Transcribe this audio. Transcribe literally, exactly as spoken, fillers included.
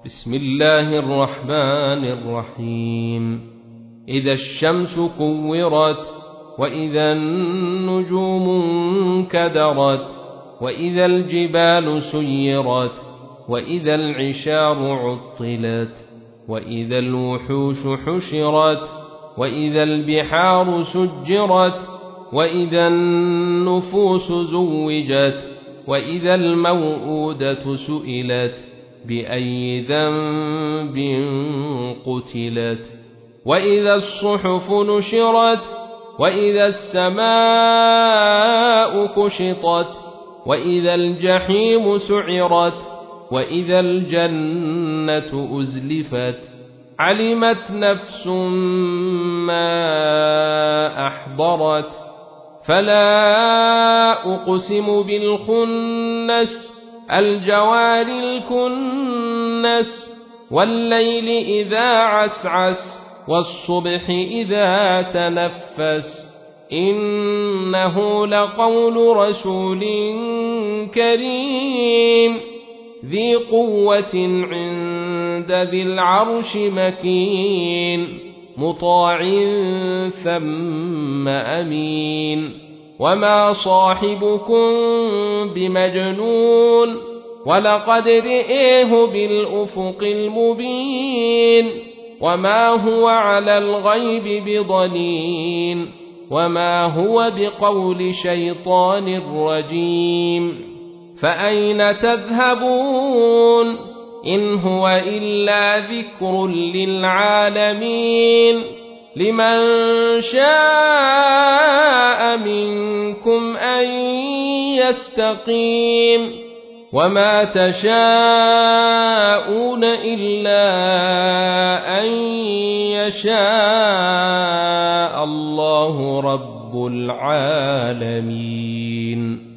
بسم الله الرحمن الرحيم إذا الشمس كورت وإذا النجوم انكدرت وإذا الجبال سيرت وإذا العشار عطلت وإذا الوحوش حشرت وإذا البحار سجرت وإذا النفوس زوجت وإذا الموءودة سئلت بأي ذنب قتلت وإذا الصحف نشرت وإذا السماء كشطت وإذا الجحيم سعرت وإذا الجنة أزلفت علمت نفس ما أحضرت فلا أقسم بالخنس الجوار الكنس والليل إذا عسعس والصبح إذا تنفس إنه لقول رسول كريم ذي قوة عند ذي العرش مكين مطاع ثم أمين وما صاحبكم بمجنون ولقد رئيه بالأفق المبين وما هو على الغيب بضنين وما هو بقول شيطان رجيم فأين تذهبون إن هو إلا ذكر للعالمين لمن شاء منكم أن يستقيم وما تشاءون إلا أن يشاء الله رب العالمين.